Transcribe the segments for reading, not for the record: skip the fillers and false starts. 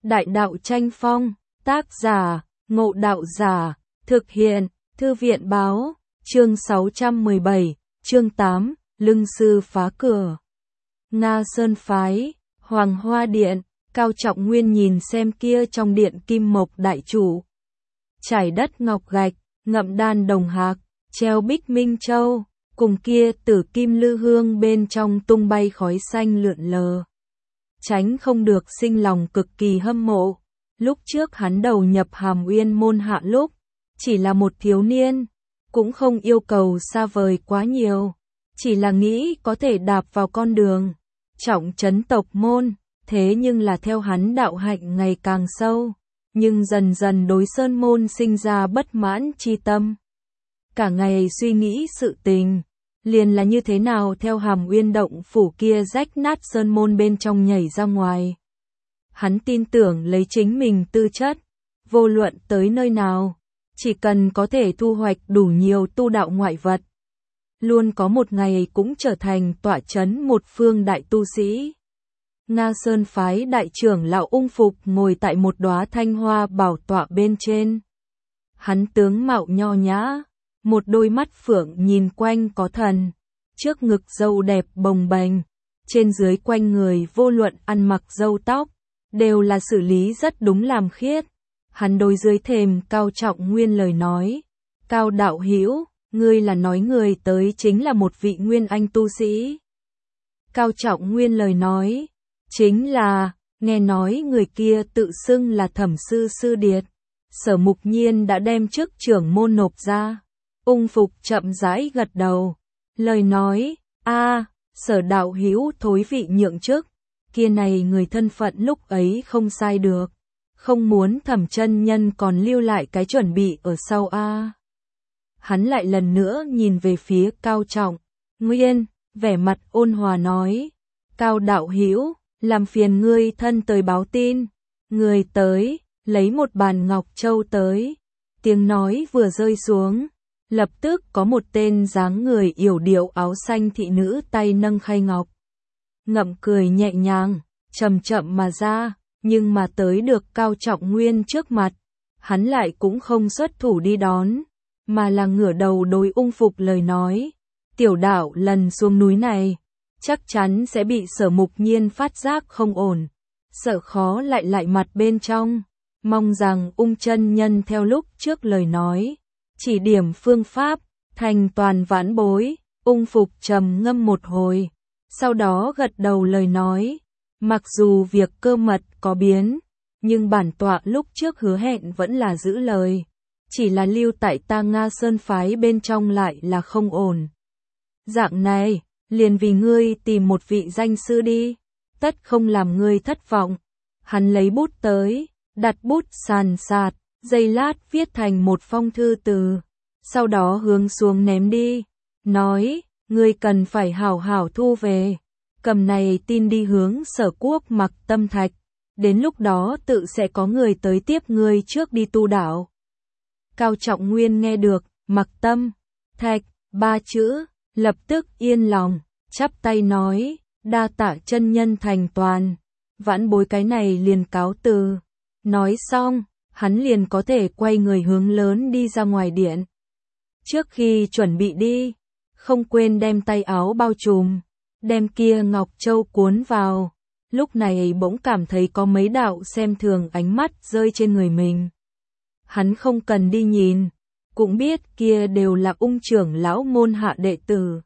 Đại đạo tranh phong, tác giả, Ngộ Đạo Giả, thực hiện, Thư viện báo, chương 617, chương 8, Lưng sư phá cửa. Nga Sơn Phái, Hoàng Hoa Điện, Cao Trọng Nguyên nhìn xem kia trong điện kim mộc đại trụ. Trải đất ngọc gạch, ngậm đan đồng hạc, treo bích minh châu, cùng kia tử kim lư hương bên trong tung bay khói xanh lượn lờ. Tránh không được sinh lòng cực kỳ hâm mộ. Lúc trước hắn đầu nhập Hàm Uyên môn hạ lúc, chỉ là một thiếu niên, cũng không yêu cầu xa vời quá nhiều, chỉ là nghĩ có thể đạp vào con đường trọng trấn tộc môn, thế nhưng là theo hắn đạo hạnh ngày càng sâu, nhưng dần dần đối sơn môn sinh ra bất mãn chi tâm. Cả ngày suy nghĩ sự tình, liền là như thế nào theo Hàm Uyên động phủ kia rách nát sơn môn bên trong nhảy ra ngoài. Hắn tin tưởng lấy chính mình tư chất, vô luận tới nơi nào, chỉ cần có thể thu hoạch đủ nhiều tu đạo ngoại vật, luôn có một ngày cũng trở thành tọa chấn một phương đại tu sĩ. Nga Sơn Phái đại trưởng lão Ung Phục ngồi tại một đóa thanh hoa bảo tọa bên trên. Hắn tướng mạo nho nhã, một đôi mắt phượng nhìn quanh có thần, trước ngực râu đẹp bồng bềnh, trên dưới quanh người vô luận ăn mặc râu tóc, đều là xử lý rất đúng làm khiết. Hắn đối dưới thềm Cao Trọng Nguyên lời nói, Cao đạo hữu, ngươi là nói người tới chính là một vị nguyên anh tu sĩ. Cao Trọng Nguyên lời nói, chính là, nghe nói người kia tự xưng là Thẩm sư sư điệt. Sở Mục Nhiên đã đem chức trưởng môn nộp ra. Ung Phục chậm rãi gật đầu, lời nói, Sở đạo hữu thối vị nhượng chức, kia này người thân phận lúc ấy không sai được, không muốn Thẩm chân nhân còn lưu lại cái chuẩn bị ở sau Hắn lại lần nữa nhìn về phía Cao Trọng Nguyên, vẻ mặt ôn hòa nói, Cao đạo hữu, làm phiền ngươi thân tới báo tin, người tới, lấy một bàn ngọc châu tới. Tiếng nói vừa rơi xuống, lập tức có một tên dáng người yểu điệu áo xanh thị nữ tay nâng khay ngọc. Ngậm cười nhẹ nhàng, chậm chậm mà ra, nhưng mà tới được Cao Trọng Nguyên trước mặt, hắn lại cũng không xuất thủ đi đón, mà là ngửa đầu đối Ung Phục lời nói, tiểu đạo lần xuống núi này, chắc chắn sẽ bị Sở Mục Nhiên phát giác không ổn, sợ khó lại mặt bên trong, mong rằng Ung chân nhân theo lúc trước lời nói, chỉ điểm phương pháp, thành toàn vãn bối. Ung Phục trầm ngâm một hồi, sau đó gật đầu lời nói, mặc dù việc cơ mật có biến, nhưng bản tọa lúc trước hứa hẹn vẫn là giữ lời, chỉ là lưu tại ta Nga Sơn Phái bên trong lại là không ổn. Dạng này, liền vì ngươi tìm một vị danh sư đi, tất không làm ngươi thất vọng. Hắn lấy bút tới, đặt bút sàn sạt, giây lát viết thành một phong thư từ, sau đó hướng xuống ném đi, nói, ngươi cần phải hảo hảo thu về, cầm này tin đi hướng Sở Quốc Mặc Tâm Thạch, đến lúc đó tự sẽ có người tới tiếp ngươi trước đi tu đạo. Cao Trọng Nguyên nghe được, Mặc Tâm Thạch, 3 chữ, lập tức yên lòng, chắp tay nói, đa tạ chân nhân thành toàn, vãn bối cái này liền cáo từ. Nói xong, hắn liền có thể quay người hướng lớn đi ra ngoài điện. Trước khi chuẩn bị đi, không quên đem tay áo bao trùm, đem kia ngọc châu cuốn vào, lúc này bỗng cảm thấy có mấy đạo xem thường ánh mắt rơi trên người mình. Hắn không cần đi nhìn, cũng biết kia đều là Ung trưởng lão môn hạ đệ tử.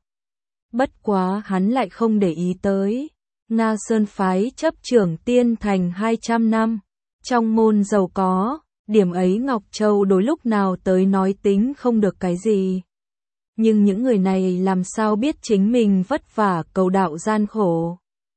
Bất quá hắn lại không để ý tới. Nga Sơn Phái chấp trưởng tiên thành 200 năm, trong môn giàu có, điểm ấy Ngọc Châu đối lúc nào tới nói tính không được cái gì. Nhưng những người này làm sao biết chính mình vất vả cầu đạo gian khổ.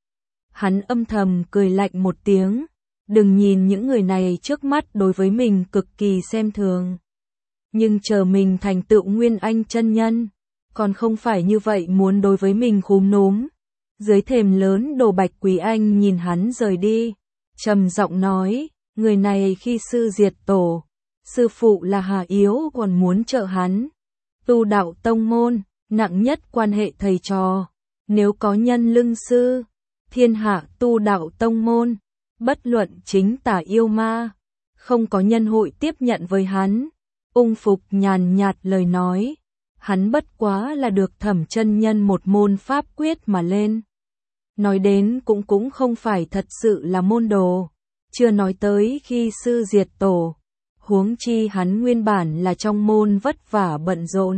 Hắn âm thầm cười lạnh một tiếng, đừng nhìn những người này trước mắt đối với mình cực kỳ xem thường. Nhưng chờ mình thành tựu Nguyên Anh chân nhân, còn không phải như vậy muốn đối với mình khúm núm. Dưới thềm lớn Đồ Bạch Quý Anh nhìn hắn rời đi, trầm giọng nói, người này khi sư diệt tổ, sư phụ là Hà Yếu còn muốn trợ hắn. Tu đạo tông môn, nặng nhất quan hệ thầy trò, nếu có nhân lưng sư, thiên hạ tu đạo tông môn, bất luận chính tà yêu ma, không có nhân hội tiếp nhận với hắn. Ung Phục nhàn nhạt lời nói, hắn bất quá là được Thẩm chân nhân một môn pháp quyết mà lên. Nói đến cũng không phải thật sự là môn đồ, chưa nói tới khi sư diệt tổ, huống chi hắn nguyên bản là trong môn vất vả bận rộn.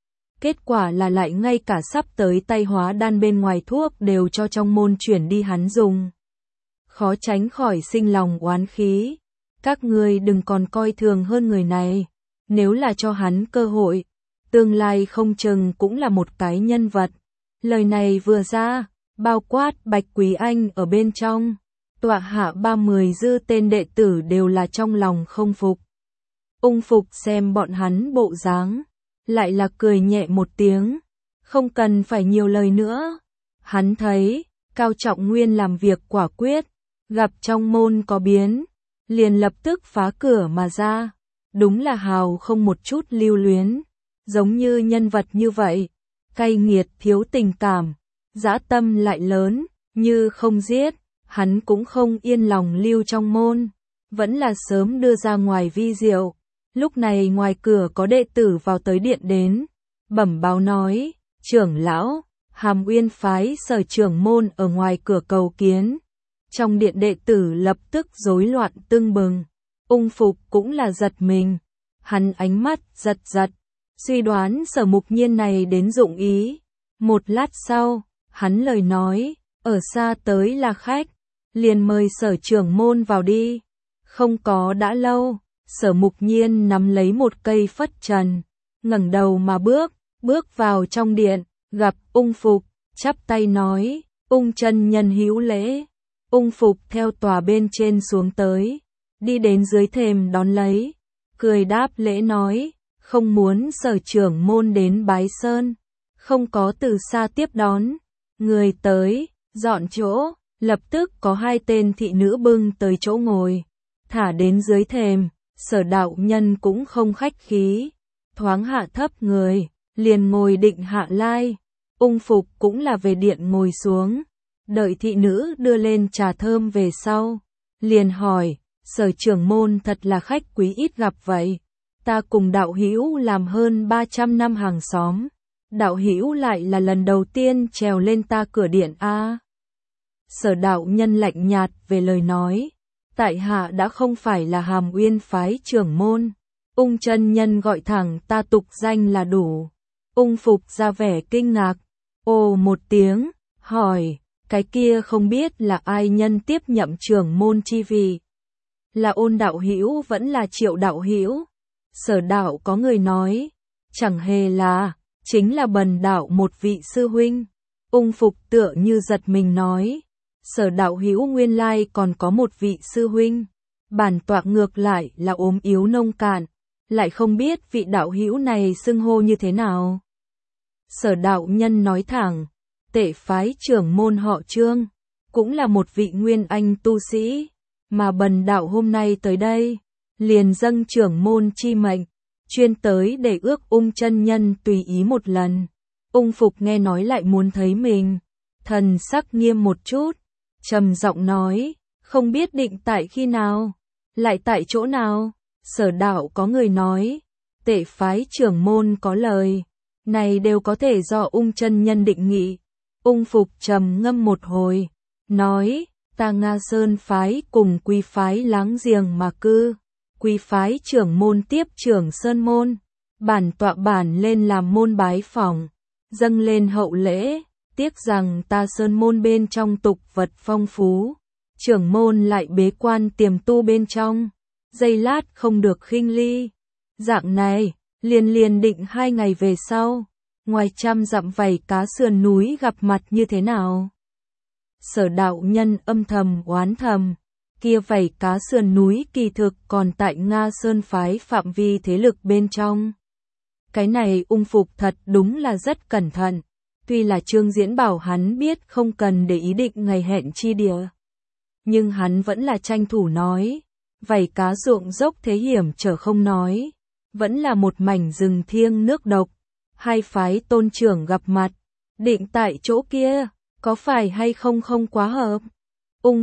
Kết quả là lại ngay cả sắp tới tay hóa đan bên ngoài thuốc đều cho trong môn chuyển đi hắn dùng. Khó tránh khỏi sinh lòng oán khí. Các ngươi đừng còn coi thường hơn người này, nếu là cho hắn cơ hội, tương lai không chừng cũng là một cái nhân vật. Lời này vừa ra, bao quát Bạch Quý Anh ở bên trong, tọa hạ 30 dư tên đệ tử đều là trong lòng không phục. Ung Phục xem bọn hắn bộ dáng, lại là cười nhẹ một tiếng, không cần phải nhiều lời nữa. Hắn thấy, Cao Trọng Nguyên làm việc quả quyết, gặp trong môn có biến, liền lập tức phá cửa mà ra, đúng là hào không một chút lưu luyến, giống như nhân vật như vậy, cay nghiệt thiếu tình cảm, dã tâm lại lớn, như không giết, hắn cũng không yên lòng lưu trong môn, vẫn là sớm đưa ra ngoài vi diệu. Lúc này ngoài cửa có đệ tử vào tới điện đến, bẩm báo nói, trưởng lão, Hàm Uyên phái Sở trưởng môn ở ngoài cửa cầu kiến. Trong điện đệ tử lập tức rối loạn tưng bừng, Ung Phục cũng là giật mình, hắn ánh mắt giật giật, suy đoán Sở Mục Nhiên này đến dụng ý. Một lát sau, hắn lời nói, ở xa tới là khách, liền mời Sở trưởng môn vào đi. Không có đã lâu, Sở Mục Nhiên nắm lấy một cây phất trần, ngẩng đầu mà bước vào trong điện, gặp Ung Phục, chắp tay nói, Ung chân nhân hữu lễ. Ung Phục theo tòa bên trên xuống tới, đi đến dưới thềm đón lấy, cười đáp lễ nói, không muốn Sở trưởng môn đến bái sơn, không có từ xa tiếp đón. Người tới, dọn chỗ, lập tức có hai tên thị nữ bưng tới chỗ ngồi, thả đến dưới thềm. Sở đạo nhân cũng không khách khí, thoáng hạ thấp người, liền ngồi định hạ lai. Ung Phục cũng là về điện ngồi xuống, đợi thị nữ đưa lên trà thơm về sau, liền hỏi, Sở trưởng môn thật là khách quý ít gặp vậy, ta cùng đạo hữu làm hơn 300 năm hàng xóm, đạo hữu lại là lần đầu tiên trèo lên ta cửa điện a. Sở đạo nhân lạnh nhạt về lời nói, tại hạ đã không phải là Hàm Uyên phái trưởng môn, Ung chân nhân gọi thẳng ta tục danh là đủ. Ung Phục ra vẻ kinh ngạc, ồ một tiếng, hỏi, cái kia không biết là ai nhân tiếp nhậm trưởng môn chi vị, là Ôn đạo hữu vẫn là Triệu đạo hữu? Sở đạo có người nói, chẳng hề là, chính là Bần đạo một vị sư huynh. Ung Phục tựa như giật mình nói, Sở đạo hữu nguyên lai còn có một vị sư huynh, bản tọa ngược lại là ốm yếu nông cạn, lại không biết vị đạo hữu này xưng hô như thế nào. Sở đạo nhân nói thẳng, Tệ phái trưởng môn họ Trương, cũng là một vị nguyên anh tu sĩ, mà bần đạo hôm nay tới đây, liền dâng trưởng môn chi mệnh, chuyên tới để ước Ung chân nhân tùy ý một lần. Ung Phục nghe nói lại muốn thấy mình, thần sắc nghiêm một chút, trầm giọng nói, không biết định tại khi nào, lại tại chỗ nào. Sở đạo có người nói, Tệ phái trưởng môn có lời, này đều có thể do Ung chân nhân định nghị. Ung Phục trầm ngâm một hồi, nói, ta Nga Sơn phái cùng Quý phái láng giềng mà cư, Quý phái trưởng môn tiếp trưởng Sơn môn, bản tọa bản lên làm môn bái phỏng, dâng lên hậu lễ, tiếc rằng ta Sơn môn bên trong tục vật phong phú, trưởng môn lại bế quan tiềm tu bên trong, giây lát không được khinh ly. Dạng này, liền định 2 ngày về sau, ngoài 100 dặm vảy cá sườn núi gặp mặt như thế nào? Sở đạo nhân âm thầm oán thầm, kia vảy cá sườn núi kỳ thực còn tại Nga Sơn phái phạm vi thế lực bên trong. Cái này Ung Phục thật đúng là rất cẩn thận, tuy là Trương Diễn bảo hắn biết không cần để ý định ngày hẹn chi địa, nhưng hắn vẫn là tranh thủ nói, vảy cá ruộng dốc thế hiểm trở không nói, vẫn là một mảnh rừng thiêng nước độc, hai phái tôn trưởng gặp mặt, định tại chỗ kia, có phải hay không không quá hợp. Ung Phục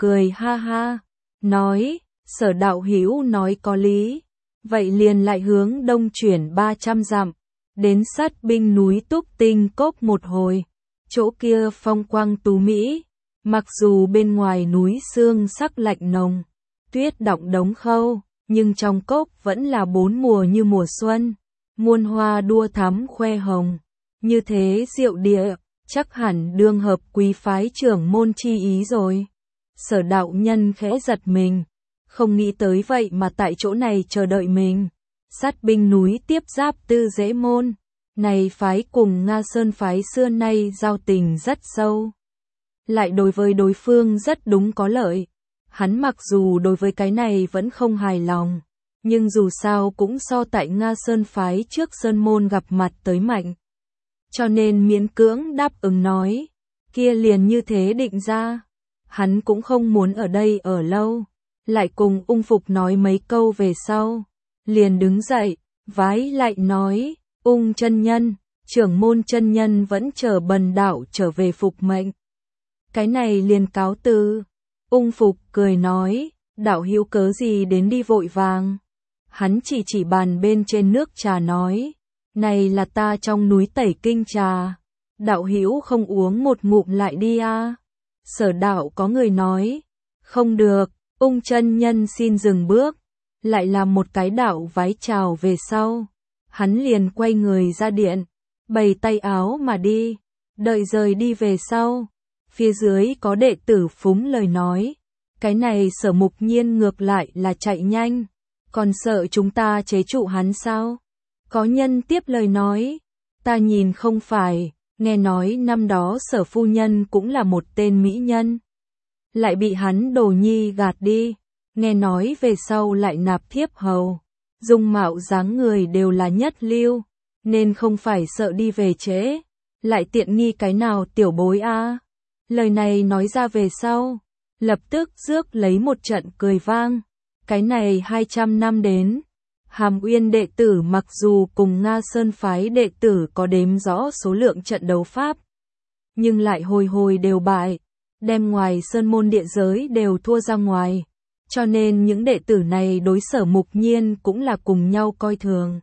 cười ha ha, nói, Sở đạo hữu nói có lý, vậy liền lại hướng đông chuyển 300 dặm, đến sát binh núi Túc Tinh Cốc một hồi, chỗ kia phong quang tú mỹ, mặc dù bên ngoài núi sương sắc lạnh nồng, tuyết đọng đống khâu, nhưng trong cốc vẫn là 4 mùa như mùa xuân, muôn hoa đua thắm khoe hồng, như thế diệu địa, chắc hẳn đương hợp quý phái trưởng môn chi ý rồi. Sở đạo nhân khẽ giật mình, không nghĩ tới vậy mà tại chỗ này chờ đợi mình. Sát binh núi tiếp giáp Tư Dễ môn, này phái cùng Nga Sơn phái xưa nay giao tình rất sâu, lại đối với đối phương rất đúng có lợi. Hắn mặc dù đối với cái này vẫn không hài lòng, nhưng dù sao cũng so tại Nga Sơn phái trước Sơn môn gặp mặt tới mạnh, cho nên miễn cưỡng đáp ứng nói, kia liền như thế định ra. Hắn cũng không muốn ở đây ở lâu, lại cùng Ung Phục nói mấy câu về sau, liền đứng dậy, vái lại nói, Ung chân nhân, trưởng môn chân nhân vẫn chờ bần đạo trở về phục mệnh. Cái này liền cáo từ. Ung Phục cười nói, đạo hữu cớ gì đến đi vội vàng. Hắn chỉ bàn bên trên nước trà nói, này là ta trong núi tẩy kinh trà, đạo hữu không uống một ngụm lại đi a. Sở đạo có người nói, không được, Ung chân nhân xin dừng bước, lại làm một cái đạo vái chào về sau. Hắn liền quay người ra điện, bày tay áo mà đi, đợi rời đi về sau. Phía dưới có đệ tử phúng lời nói, cái này Sở Mục Nhiên ngược lại là chạy nhanh, còn sợ chúng ta chế trụ hắn sao? Có nhân tiếp lời nói, ta nhìn không phải, nghe nói năm đó Sở phu nhân cũng là một tên mỹ nhân, lại bị hắn đồ nhi gạt đi, nghe nói về sau lại nạp thiếp hầu, dung mạo dáng người đều là nhất lưu, nên không phải sợ đi về trễ, lại tiện nghi cái nào tiểu bối a. Lời này nói ra về sau, lập tức rước lấy một trận cười vang. Cái này 200 năm đến, Hàm Uyên đệ tử mặc dù cùng Nga Sơn phái đệ tử có đếm rõ số lượng trận đấu pháp, nhưng lại hồi hồi đều bại, đem ngoài sơn môn địa giới đều thua ra ngoài, cho nên những đệ tử này đối Sở Mục Nhiên cũng là cùng nhau coi thường.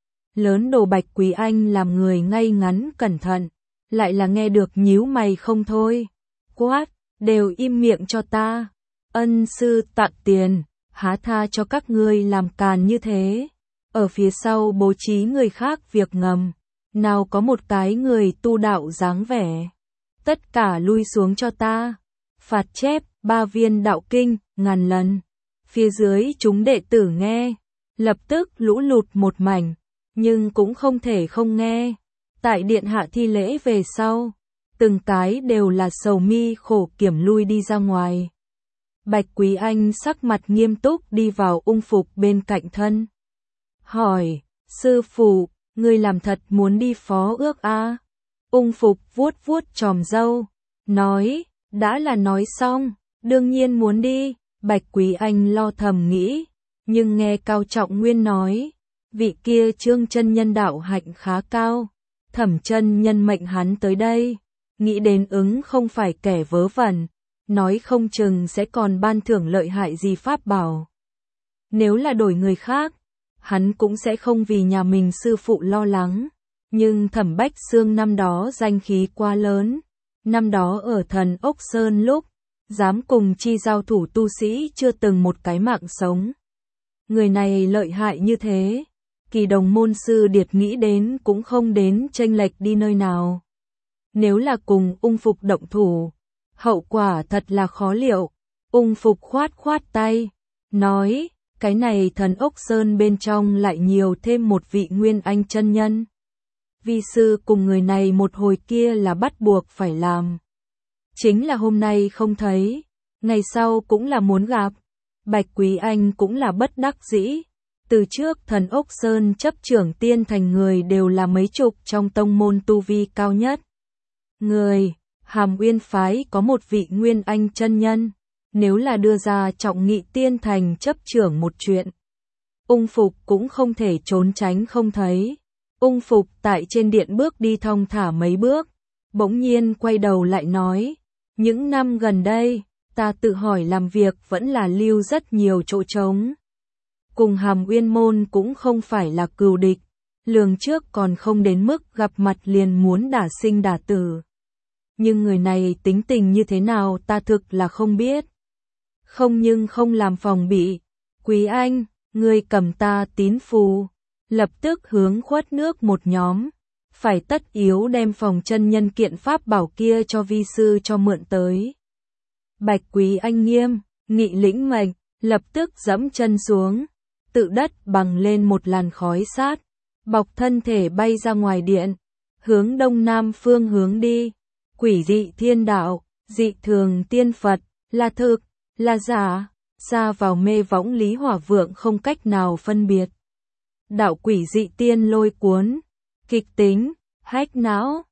Lớn Đồ Bạch Quý Anh làm người ngay ngắn cẩn thận, lại là nghe được nhíu mày không thôi. Quát, đều im miệng cho ta. Ân sư tặng tiền, há tha cho các ngươi làm càn như thế. Ở phía sau bố trí người khác việc ngầm, nào có một cái người tu đạo dáng vẻ. Tất cả lui xuống cho ta. Phạt chép, 3 viên đạo kinh, ngàn lần. Phía dưới chúng đệ tử nghe, lập tức lũ lụt một mảnh, nhưng cũng không thể không nghe. Tại điện hạ thi lễ về sau, từng cái đều là sầu mi khổ kiểm lui đi ra ngoài. Bạch Quý Anh sắc mặt nghiêm túc đi vào Ung Phục bên cạnh thân. Hỏi, sư phụ, ngươi làm thật muốn đi phó ước a? Ung Phục vuốt vuốt chòm râu, nói, đã là nói xong, đương nhiên muốn đi. Bạch Quý Anh lo thầm nghĩ, nhưng nghe Cao Trọng Nguyên nói, vị kia Trương chân nhân đạo hạnh khá cao, Thẩm chân nhân mệnh hắn tới đây, nghĩ đến ứng không phải kẻ vớ vẩn, nói không chừng sẽ còn ban thưởng lợi hại gì pháp bảo. Nếu là đổi người khác, hắn cũng sẽ không vì nhà mình sư phụ lo lắng, nhưng Thẩm Bách Xương năm đó danh khí quá lớn, năm đó ở Thần Ốc Sơn lúc, dám cùng chi giao thủ tu sĩ chưa từng một cái mạng sống. Người này lợi hại như thế, Kỳ Đồng môn sư Điệt nghĩ đến cũng không đến chênh lệch đi nơi nào. Nếu là cùng Ung Phục động thủ, hậu quả thật là khó liệu. Ung Phục khoát khoát tay, nói, cái này Thần Ốc Sơn bên trong lại nhiều thêm một vị Nguyên Anh chân nhân. Vi sư cùng người này một hồi kia là bắt buộc phải làm. Chính là hôm nay không thấy, ngày sau cũng là muốn gặp. Bạch Quý Anh cũng là bất đắc dĩ. Từ trước Thần Ốc Sơn chấp trưởng tiên thành người đều là mấy chục trong tông môn tu vi cao nhất. Người, Hàm Uyên phái có một vị Nguyên Anh chân nhân, nếu là đưa ra trọng nghị tiên thành chấp trưởng một chuyện, Ung Phục cũng không thể trốn tránh không thấy. Ung Phục tại trên điện bước đi thong thả mấy bước, bỗng nhiên quay đầu lại nói, những năm gần đây, ta tự hỏi làm việc vẫn là lưu rất nhiều chỗ trống. Cùng Hàm Uyên Môn cũng không phải là cừu địch, lường trước còn không đến mức gặp mặt liền muốn đả sinh đả tử. Nhưng người này tính tình như thế nào ta thực là không biết. Không nhưng không làm phòng bị. Quý anh, ngươi cầm ta tín phù. Lập tức hướng khuất nước một nhóm. Phải tất yếu đem phòng chân nhân kiện pháp bảo kia cho vi sư cho mượn tới. Bạch Quý anh nghiêm, nghị lĩnh mệnh, lập tức giẫm chân xuống. Tự đất bằng lên một làn khói sát. Bọc thân thể bay ra ngoài điện. Hướng đông nam phương hướng đi. Quỷ dị thiên đạo, dị thường tiên Phật, là thực, là giả, ra vào mê võng Lý Hỏa Vượng không cách nào phân biệt. Đạo quỷ dị tiên lôi cuốn, kịch tính, hách não,